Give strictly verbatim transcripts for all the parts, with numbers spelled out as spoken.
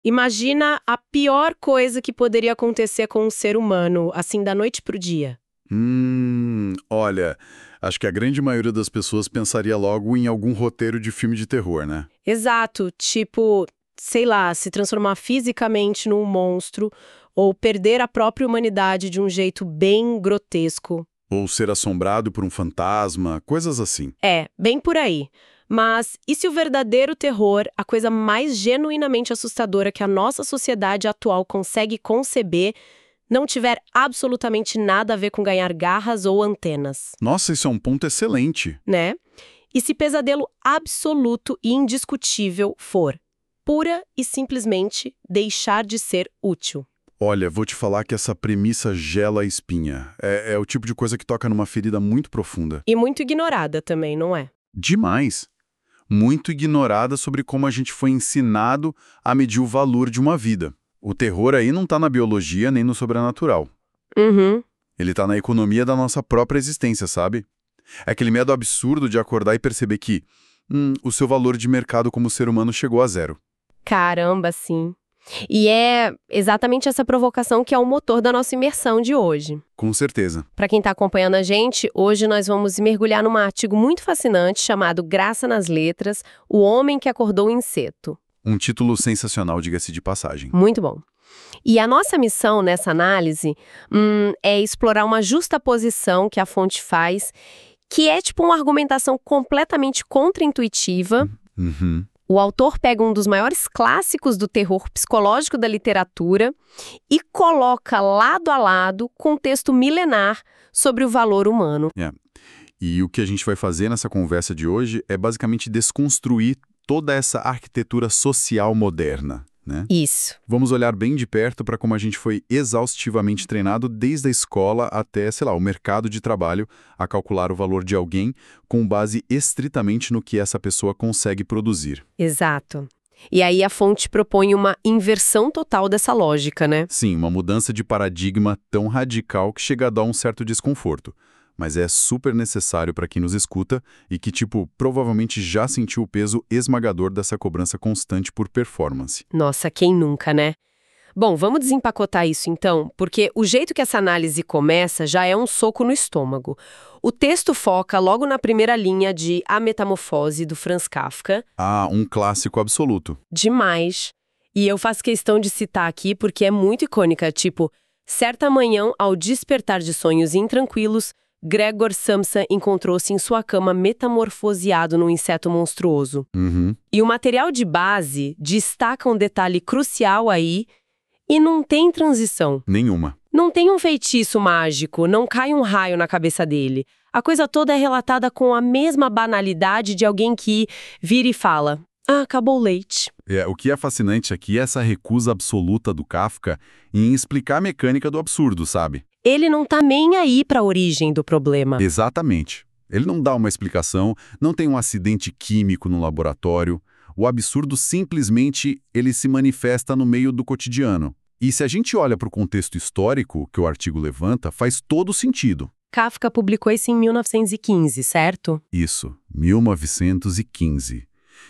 Imagina a pior coisa que poderia acontecer com um ser humano, assim, da noite pro dia. Hum, olha, acho que a grande maioria das pessoas pensaria logo em algum roteiro de filme de terror, né? Exato, tipo, sei lá, se transformar fisicamente num monstro ou perder a própria humanidade de um jeito bem grotesco. Ou ser assombrado por um fantasma, coisas assim. É, bem por aí. Mas e se o verdadeiro terror, a coisa mais genuinamente assustadora que a nossa sociedade atual consegue conceber, não tiver absolutamente nada a ver com ganhar garras ou antenas, Nossa, isso é um ponto excelente. né? E se pesadelo absoluto e indiscutível for pura e simplesmente deixar de ser útil? Olha, vou te falar que essa premissa gela a espinha. É, é o tipo de coisa que toca numa ferida muito profunda. E muito ignorada também, não é? Demais. Muito ignorada sobre como a gente foi ensinado a medir o valor de uma vida. O terror aí não tá na biologia nem no sobrenatural. Uhum. Ele tá na economia da nossa própria existência, sabe? É aquele medo absurdo de acordar e perceber que hum, o seu valor de mercado como ser humano chegou a zero. Caramba, sim. E é exatamente essa provocação que é o motor da nossa imersão de hoje. Com certeza. Para quem está acompanhando a gente, hoje nós vamos mergulhar num artigo muito fascinante chamado Graça nas Letras, O Homem que Acordou o Inseto. Um título sensacional, diga-se de passagem. Muito bom. E a nossa missão nessa análise hum, é explorar uma justaposição que a fonte faz, que é tipo uma argumentação completamente contraintuitiva. Uhum. O autor pega um dos maiores clássicos do terror psicológico da literatura e coloca lado a lado com um texto milenar sobre o valor humano. É. E o que a gente vai fazer nessa conversa de hoje é basicamente desconstruir toda essa arquitetura social moderna, né? Isso. Vamos olhar bem de perto para como a gente foi exaustivamente treinado desde a escola até, sei lá, o mercado de trabalho a calcular o valor de alguém com base estritamente no que essa pessoa consegue produzir. Exato. E aí a fonte propõe uma inversão total dessa lógica, né? Sim, uma mudança de paradigma tão radical que chega a dar um certo desconforto. Mas é super necessário para quem nos escuta e que, tipo, provavelmente já sentiu o peso esmagador dessa cobrança constante por performance. Nossa, quem nunca, né? Bom, vamos desempacotar isso então, porque o jeito que essa análise começa já é um soco no estômago. O texto foca logo na primeira linha de A Metamorfose, do Franz Kafka. Ah, um clássico absoluto. Demais. E eu faço questão de citar aqui porque é muito icônica, tipo, certa manhã, ao despertar de sonhos intranquilos, Gregor Samsa encontrou-se em sua cama metamorfoseado num inseto monstruoso. Uhum. E o material de base destaca um detalhe crucial aí, e não tem transição. Nenhuma. Não tem um feitiço mágico, não cai um raio na cabeça dele. A coisa toda é relatada com a mesma banalidade de alguém que vira e fala: ah, acabou o leite. É, o que é fascinante aqui é essa recusa absoluta do Kafka em explicar a mecânica do absurdo, sabe? Ele não tá nem aí para a origem do problema. Exatamente. Ele não dá uma explicação, não tem um acidente químico no laboratório. O absurdo simplesmente ele se manifesta no meio do cotidiano. E se a gente olha para o contexto histórico que o artigo levanta, faz todo sentido. Kafka publicou isso em mil novecentos e quinze, certo? Isso, mil novecentos e quinze.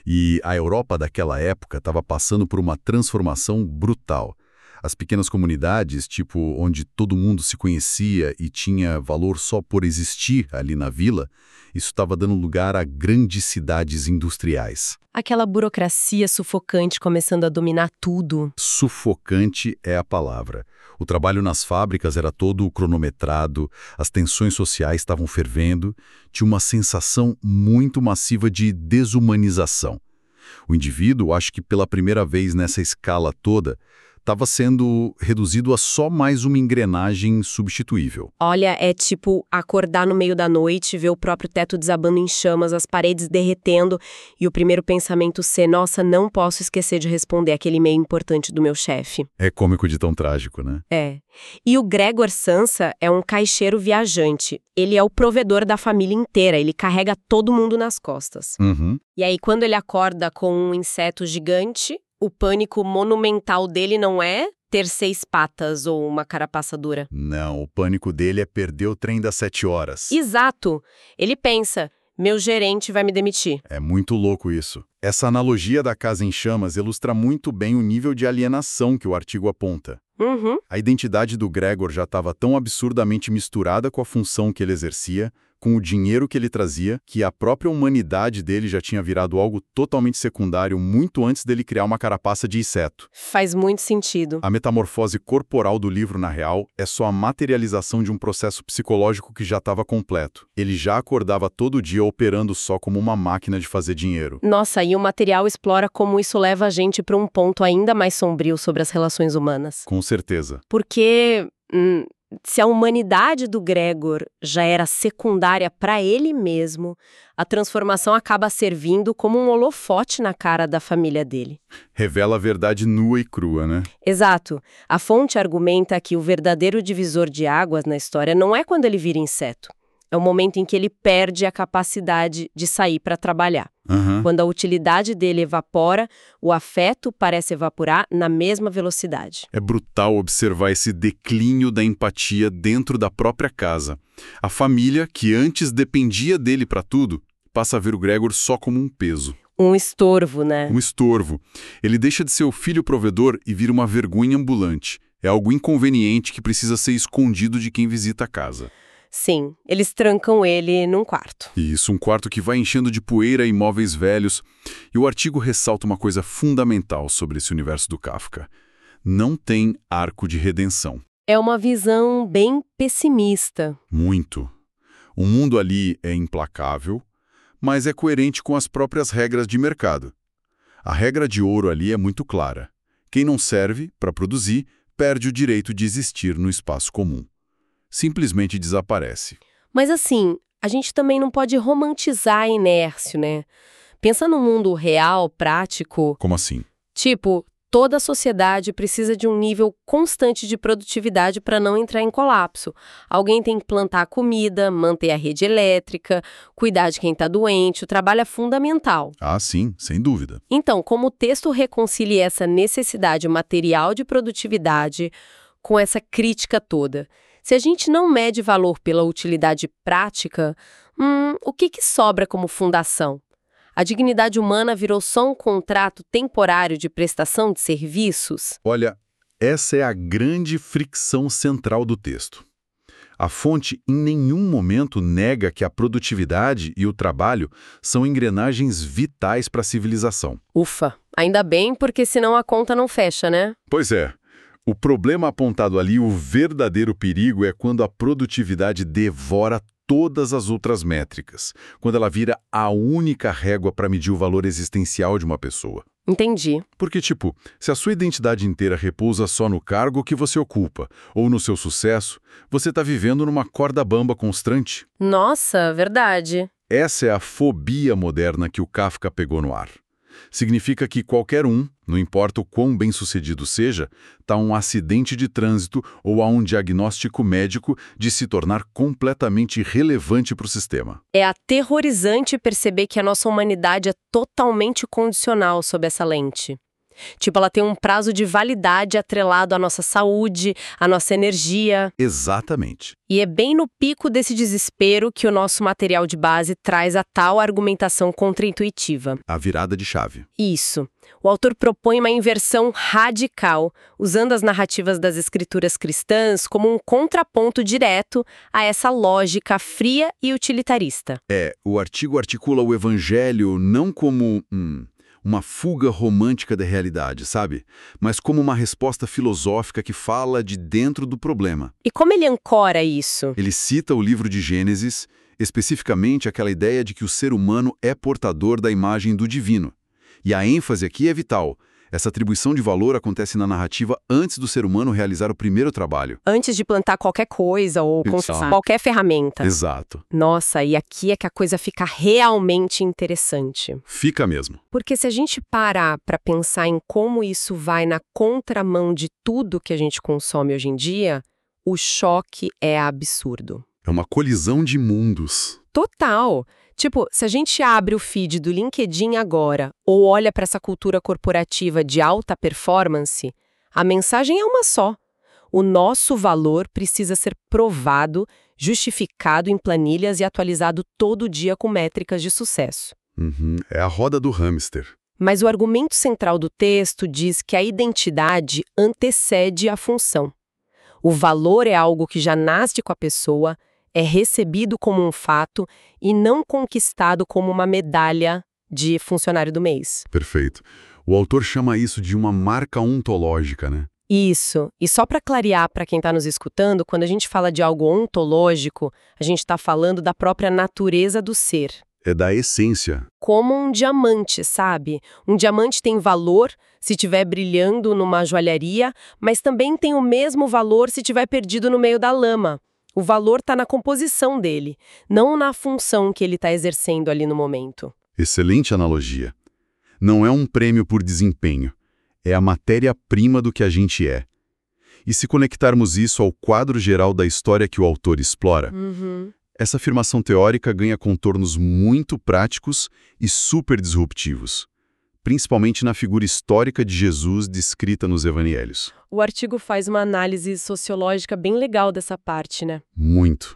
E a Europa daquela época estava passando por uma transformação brutal. As pequenas comunidades, tipo, onde todo mundo se conhecia e tinha valor só por existir ali na vila, isso estava dando lugar a grandes cidades industriais. Aquela burocracia sufocante começando a dominar tudo. Sufocante é a palavra. O trabalho nas fábricas era todo cronometrado, as tensões sociais estavam fervendo, tinha uma sensação muito massiva de desumanização. O indivíduo, acho que pela primeira vez nessa escala toda, estava sendo reduzido a só mais uma engrenagem substituível. Olha, é tipo acordar no meio da noite, ver o próprio teto desabando em chamas, as paredes derretendo e o primeiro pensamento ser: nossa, não posso esquecer de responder aquele e-mail importante do meu chefe. É cômico de tão trágico, né? É. E o Gregor Samsa é um caixeiro viajante. Ele é o provedor da família inteira, ele carrega todo mundo nas costas. Uhum. E aí, quando ele acorda com um inseto gigante, o pânico monumental dele não é ter seis patas ou uma carapaça dura. Não, o pânico dele é perder o trem das sete horas. Exato. Ele pensa: meu gerente vai me demitir. É muito louco isso. Essa analogia da casa em chamas ilustra muito bem o nível de alienação que o artigo aponta. Uhum. A identidade do Gregor já estava tão absurdamente misturada com a função que ele exercia, com o dinheiro que ele trazia, que a própria humanidade dele já tinha virado algo totalmente secundário muito antes dele criar uma carapaça de inseto. Faz muito sentido. A metamorfose corporal do livro, na real, é só a materialização de um processo psicológico que já estava completo. Ele já acordava todo dia operando só como uma máquina de fazer dinheiro. Nossa, e o material explora como isso leva a gente para um ponto ainda mais sombrio sobre as relações humanas. Com certeza. Porque hum, se a humanidade do Gregor já era secundária para ele mesmo, a transformação acaba servindo como um holofote na cara da família dele. Revela a verdade nua e crua, né? Exato. A fonte argumenta que o verdadeiro divisor de águas na história não é quando ele vira inseto. É o momento em que ele perde a capacidade de sair para trabalhar. Uhum. Quando a utilidade dele evapora, o afeto parece evaporar na mesma velocidade. É brutal observar esse declínio da empatia dentro da própria casa. A família, que antes dependia dele para tudo, passa a ver o Gregor só como um peso. Um estorvo, né? Um estorvo. Ele deixa de ser o filho provedor e vira uma vergonha ambulante. É algo inconveniente que precisa ser escondido de quem visita a casa. Sim, eles trancam ele num quarto. Isso, um quarto que vai enchendo de poeira e móveis velhos. E o artigo ressalta uma coisa fundamental sobre esse universo do Kafka. Não tem arco de redenção. É uma visão bem pessimista. Muito. O mundo ali é implacável, mas é coerente com as próprias regras de mercado. A regra de ouro ali é muito clara. Quem não serve para produzir perde o direito de existir no espaço comum. Simplesmente desaparece. Mas assim, a gente também não pode romantizar a inércia, né? Pensa num mundo real, prático. Como assim? Tipo, toda a sociedade precisa de um nível constante de produtividade para não entrar em colapso. Alguém tem que plantar comida, manter a rede elétrica, cuidar de quem está doente, o trabalho é fundamental. Ah, sim, sem dúvida. Então, como o texto reconcilia essa necessidade material de produtividade com essa crítica toda? Se a gente não mede valor pela utilidade prática, hum, o que, que sobra como fundação? A dignidade humana virou só um contrato temporário de prestação de serviços? Olha, essa é a grande fricção central do texto. A fonte em nenhum momento nega que a produtividade e o trabalho são engrenagens vitais para a civilização. Ufa, ainda bem, porque senão a conta não fecha, né? Pois é. O problema apontado ali, o verdadeiro perigo, é quando a produtividade devora todas as outras métricas, quando ela vira a única régua para medir o valor existencial de uma pessoa. Entendi. Porque, tipo, se a sua identidade inteira repousa só no cargo que você ocupa, ou no seu sucesso, você está vivendo numa corda bamba constante. Nossa, verdade. Essa é a fobia moderna que o Kafka pegou no ar. Significa que qualquer um, não importa o quão bem-sucedido seja, está um acidente de trânsito ou a um diagnóstico médico de se tornar completamente irrelevante para o sistema. É aterrorizante perceber que a nossa humanidade é totalmente condicional sob essa lente. Tipo, ela tem um prazo de validade atrelado à nossa saúde, à nossa energia. Exatamente. E é bem no pico desse desespero que o nosso material de base traz a tal argumentação contraintuitiva. A virada de chave. Isso. O autor propõe uma inversão radical, usando as narrativas das escrituras cristãs como um contraponto direto a essa lógica fria e utilitarista. É, o artigo articula o evangelho não como Hum, uma fuga romântica da realidade, sabe? Mas como uma resposta filosófica que fala de dentro do problema. E como ele ancora isso? Ele cita o livro de Gênesis, especificamente aquela ideia de que o ser humano é portador da imagem do divino. E a ênfase aqui é vital. Essa atribuição de valor acontece na narrativa antes do ser humano realizar o primeiro trabalho. Antes de plantar qualquer coisa ou construir qualquer ferramenta. Exato. Nossa, e aqui é que a coisa fica realmente interessante. Fica mesmo. Porque se a gente parar para pensar em como isso vai na contramão de tudo que a gente consome hoje em dia, o choque é absurdo. É uma colisão de mundos. Total! Tipo, se a gente abre o feed do LinkedIn agora ou olha para essa cultura corporativa de alta performance, a mensagem é uma só. O nosso valor precisa ser provado, justificado em planilhas e atualizado todo dia com métricas de sucesso. Uhum, é a roda do hamster. Mas o argumento central do texto diz que a identidade antecede a função. O valor é algo que já nasce com a pessoa, é recebido como um fato e não conquistado como uma medalha de funcionário do mês. Perfeito. O autor chama isso de uma marca ontológica, né? Isso. E só para clarear para quem está nos escutando, quando a gente fala de algo ontológico, a gente está falando da própria natureza do ser. É da essência. Como um diamante, sabe? Um diamante tem valor se estiver brilhando numa joalharia, mas também tem o mesmo valor se estiver perdido no meio da lama. O valor está na composição dele, não na função que ele está exercendo ali no momento. Excelente analogia. Não é um prêmio por desempenho. É a matéria-prima do que a gente é. E se conectarmos isso ao quadro geral da história que o autor explora, Uhum. essa afirmação teórica ganha contornos muito práticos e super disruptivos, principalmente na figura histórica de Jesus descrita nos evangelhos. O artigo faz uma análise sociológica bem legal dessa parte, né? Muito.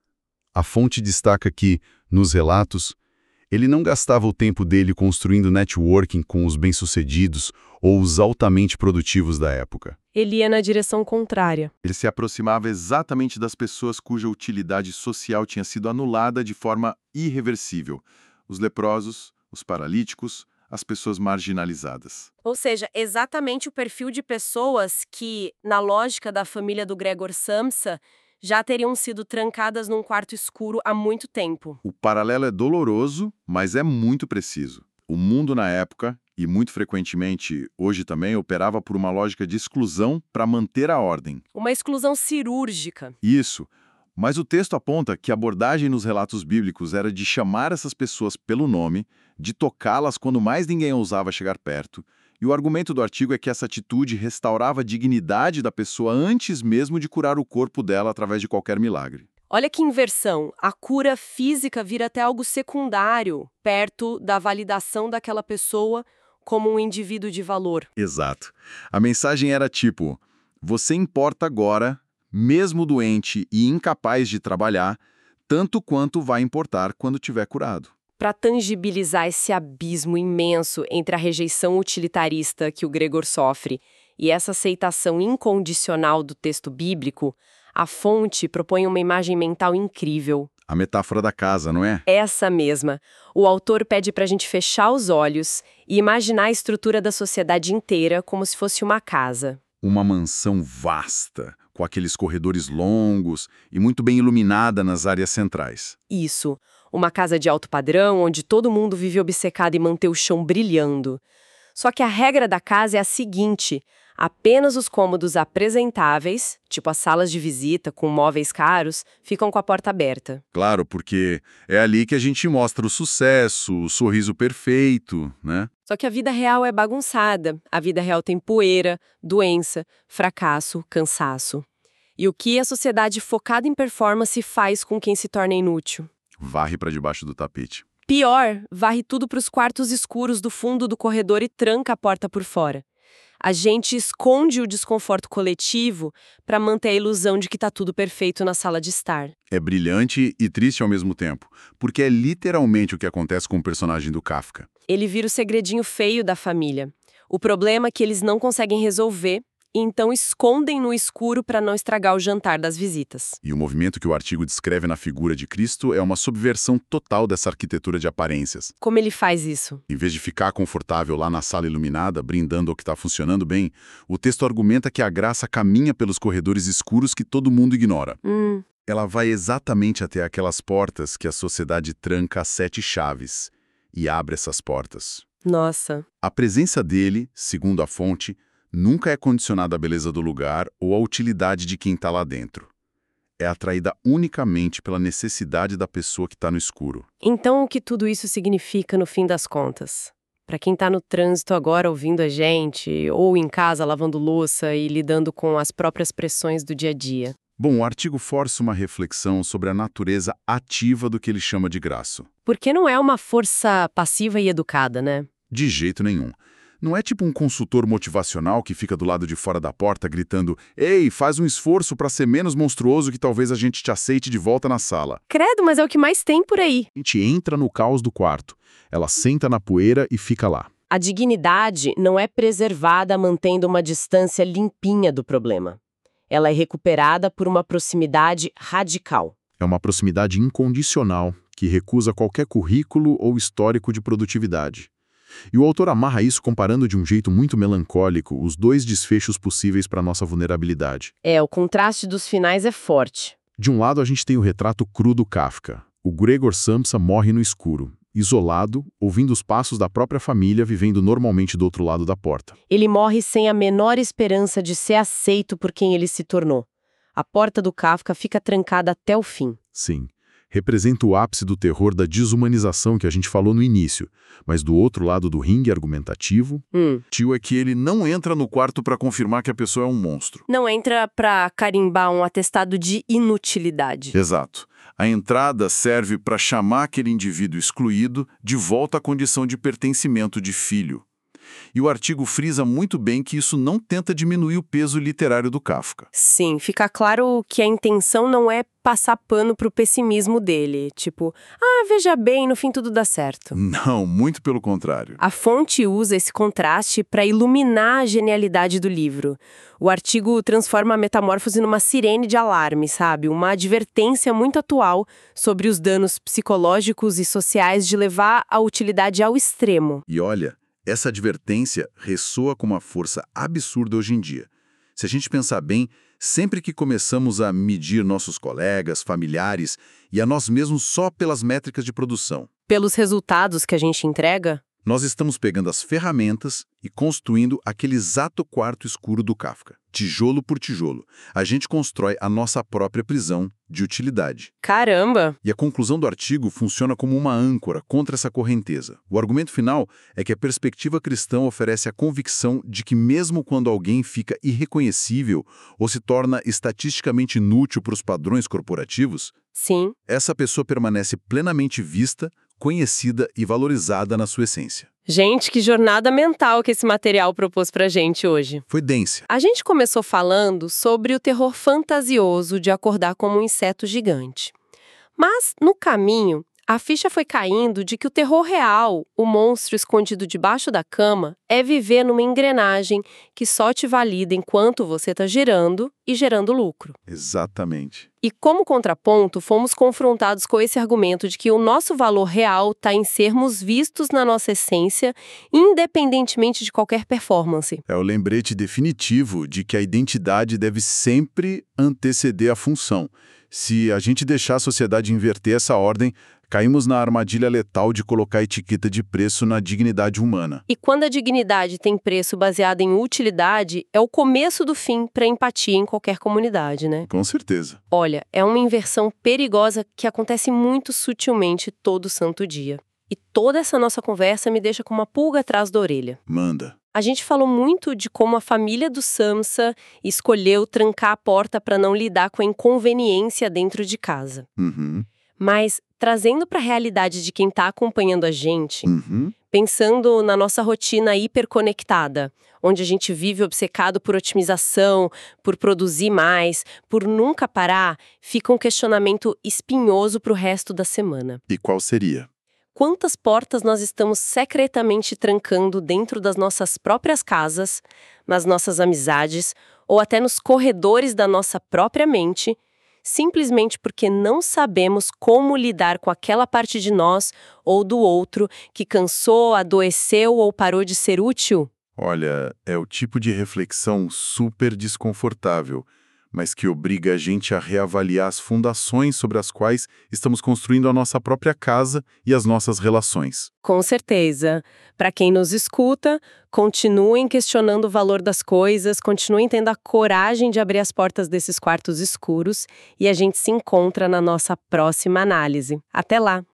A fonte destaca que, nos relatos, ele não gastava o tempo dele construindo networking com os bem-sucedidos ou os altamente produtivos da época. Ele ia na direção contrária. Ele se aproximava exatamente das pessoas cuja utilidade social tinha sido anulada de forma irreversível. Os leprosos, os paralíticos, as pessoas marginalizadas. Ou seja, exatamente o perfil de pessoas que, na lógica da família do Gregor Samsa, já teriam sido trancadas num quarto escuro há muito tempo. O paralelo é doloroso, mas é muito preciso. O mundo na época, e muito frequentemente hoje também, operava por uma lógica de exclusão para manter a ordem. Uma exclusão cirúrgica. Isso. Mas o texto aponta que a abordagem nos relatos bíblicos era de chamar essas pessoas pelo nome, de tocá-las quando mais ninguém ousava chegar perto, e o argumento do artigo é que essa atitude restaurava a dignidade da pessoa antes mesmo de curar o corpo dela através de qualquer milagre. Olha que inversão. A cura física vira até algo secundário, perto da validação daquela pessoa como um indivíduo de valor. Exato. A mensagem era tipo, você importa agora, mesmo doente e incapaz de trabalhar, tanto quanto vai importar quando tiver curado. Para tangibilizar esse abismo imenso entre a rejeição utilitarista que o Gregor sofre e essa aceitação incondicional do texto bíblico, a fonte propõe uma imagem mental incrível. A metáfora da casa, não é? Essa mesma. O autor pede para a gente fechar os olhos e imaginar a estrutura da sociedade inteira como se fosse uma casa. Uma mansão vasta, com aqueles corredores longos e muito bem iluminada nas áreas centrais. Isso. Uma casa de alto padrão, onde todo mundo vive obcecado em manter o chão brilhando. Só que a regra da casa é a seguinte: apenas os cômodos apresentáveis, tipo as salas de visita com móveis caros, ficam com a porta aberta. Claro, porque é ali que a gente mostra o sucesso, o sorriso perfeito, né? Só que a vida real é bagunçada. A vida real tem poeira, doença, fracasso, cansaço. E o que a sociedade focada em performance faz com quem se torna inútil? Varre para debaixo do tapete. Pior, varre tudo para os quartos escuros do fundo do corredor e tranca a porta por fora. A gente esconde o desconforto coletivo para manter a ilusão de que está tudo perfeito na sala de estar. É brilhante e triste ao mesmo tempo, porque é literalmente o que acontece com o personagem do Kafka. Ele vira o segredinho feio da família. O problema é que eles não conseguem resolver, e então escondem no escuro para não estragar o jantar das visitas. E o movimento que o artigo descreve na figura de Cristo é uma subversão total dessa arquitetura de aparências. Como ele faz isso? Em vez de ficar confortável lá na sala iluminada, brindando ao que está funcionando bem, o texto argumenta que a graça caminha pelos corredores escuros que todo mundo ignora. Hum. Ela vai exatamente até aquelas portas que a sociedade tranca a sete chaves e abre essas portas. Nossa. A presença dele, segundo a fonte, nunca é condicionada à beleza do lugar ou à utilidade de quem está lá dentro. É atraída unicamente pela necessidade da pessoa que está no escuro. Então, o que tudo isso significa no fim das contas? Para quem está no trânsito agora ouvindo a gente, ou em casa lavando louça e lidando com as próprias pressões do dia a dia. Bom, o artigo força uma reflexão sobre a natureza ativa do que ele chama de graça. Porque não é uma força passiva e educada, né? De jeito nenhum. Não é tipo um consultor motivacional que fica do lado de fora da porta gritando: "Ei, faz um esforço para ser menos monstruoso que talvez a gente te aceite de volta na sala." Credo, mas é o que mais tem por aí. A gente entra no caos do quarto. Ela senta na poeira e fica lá. A dignidade não é preservada mantendo uma distância limpinha do problema. Ela é recuperada por uma proximidade radical. É uma proximidade incondicional, que recusa qualquer currículo ou histórico de produtividade. E o autor amarra isso comparando de um jeito muito melancólico os dois desfechos possíveis para nossa vulnerabilidade. É, o contraste dos finais é forte. De um lado, a gente tem o retrato cru do Kafka. O Gregor Samsa morre no escuro, isolado, ouvindo os passos da própria família, vivendo normalmente do outro lado da porta. Ele morre sem a menor esperança de ser aceito por quem ele se tornou. A porta do Kafka fica trancada até o fim. Sim. Representa o ápice do terror da desumanização que a gente falou no início. Mas do outro lado do ringue argumentativo, Hum. tio é que ele não entra no quarto para confirmar que a pessoa é um monstro. Não entra pra carimbar um atestado de inutilidade. Exato. A entrada serve para chamar aquele indivíduo excluído de volta à condição de pertencimento de filho. E o artigo frisa muito bem que isso não tenta diminuir o peso literário do Kafka. Sim, fica claro que a intenção não é passar pano pro pessimismo dele. Tipo, ah, veja bem, no fim tudo dá certo. Não, muito pelo contrário. A fonte usa esse contraste para iluminar a genialidade do livro. O artigo transforma a metamorfose numa sirene de alarme, sabe? Uma advertência muito atual sobre os danos psicológicos e sociais de levar a utilidade ao extremo. E olha, essa advertência ressoa com uma força absurda hoje em dia. Se a gente pensar bem, sempre que começamos a medir nossos colegas, familiares e a nós mesmos só pelas métricas de produção, Pelos resultados que a gente entrega, nós estamos pegando as ferramentas e construindo aquele exato quarto escuro do Kafka. Tijolo por tijolo, a gente constrói a nossa própria prisão de utilidade. caramba! E a conclusão do artigo funciona como uma âncora contra essa correnteza. O argumento final é que a perspectiva cristã oferece a convicção de que mesmo quando alguém fica irreconhecível ou se torna estatisticamente inútil para os padrões corporativos, Sim. essa pessoa permanece plenamente vista, conhecida e valorizada na sua essência. Gente, que jornada mental que esse material propôs pra gente hoje. Foi densa. A gente começou falando sobre o terror fantasioso de acordar como um inseto gigante. Mas, no caminho, a ficha foi caindo de que o terror real, o monstro escondido debaixo da cama, é viver numa engrenagem que só te valida enquanto você está girando e gerando lucro. Exatamente. E como contraponto, fomos confrontados com esse argumento de que o nosso valor real está em sermos vistos na nossa essência, independentemente de qualquer performance. É o lembrete definitivo de que a identidade deve sempre anteceder a função. Se a gente deixar a sociedade inverter essa ordem, caímos na armadilha letal de colocar etiqueta de preço na dignidade humana. E quando a dignidade tem preço baseado em utilidade, é o começo do fim para empatia em qualquer comunidade, né? Com certeza. Olha, é uma inversão perigosa que acontece muito sutilmente todo santo dia. E toda essa nossa conversa me deixa com uma pulga atrás da orelha. Manda. A gente falou muito de como a família do Samsa escolheu trancar a porta para não lidar com a inconveniência dentro de casa. Uhum. Mas, trazendo para a realidade de quem está acompanhando a gente, Uhum. pensando na nossa rotina hiperconectada, onde a gente vive obcecado por otimização, por produzir mais, por nunca parar, fica um questionamento espinhoso para o resto da semana. E qual seria? Quantas portas nós estamos secretamente trancando dentro das nossas próprias casas, nas nossas amizades ou até nos corredores da nossa própria mente, simplesmente porque não sabemos como lidar com aquela parte de nós ou do outro que cansou, adoeceu ou parou de ser útil? Olha, é o tipo de reflexão super desconfortável, mas que obriga a gente a reavaliar as fundações sobre as quais estamos construindo a nossa própria casa e as nossas relações. Com certeza. Para quem nos escuta, continuem questionando o valor das coisas, continuem tendo a coragem de abrir as portas desses quartos escuros e a gente se encontra na nossa próxima análise. Até lá!